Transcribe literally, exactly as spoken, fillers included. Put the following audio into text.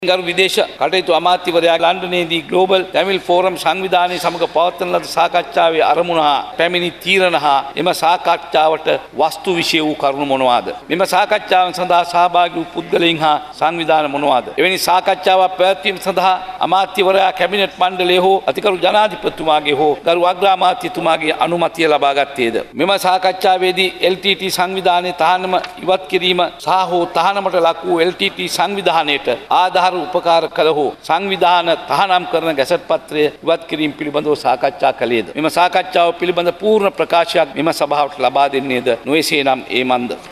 ගරු විදේශ කටයුතු අමාත්‍යවරයා ලන්ඩනයේදී ග්ලෝබල් තැමිල් ෆෝරම් සංවිධානයේ සමග පවත්වන ලද සාකච්ඡාවේ අරමුණ හා පැමිණි තීරණ හා එම සාකච්ඡාවට වස්තු විෂය වූ කරුණු මොනවාද? මෙම සාකච්ඡාව සඳහා සහභාගී වූ පුද්ගලයන් හා සංවිධාන මොනවාද? එවැනි සාකච්ඡාවක් පැවැත්වීම සඳහා අමාත්‍යවරයා කැබිනට් මණ්ඩලයේ හෝ අතිකරු ජනාධිපතිතුමාගේ හෝ ගරු අග්‍රාමාත්‍යතුමාගේ අනුමැතිය ලබා ගත්තේද? මෙම සාකච්ඡාවේදී එල් ටී ටී සංවිධානයේ තහනම ඉවත් කිරීම සහ හෝ තහනමට ලක් වූ එල් ටී ටී සංවිධානයට ආධාර උපකාර කළ හෝ සංවිධාන තහනම් කරන ගැසට් පත්‍රය ඉවත් කිරීම පිළිබඳව සාකච්ඡා කළේද? මෙම සාකච්ඡාව පිළිබඳ පූර්ණ ප්‍රකාශයක් මෙම සභාවට ලබා දෙන්නේද? නොයසේ නම් ඒ මන්ද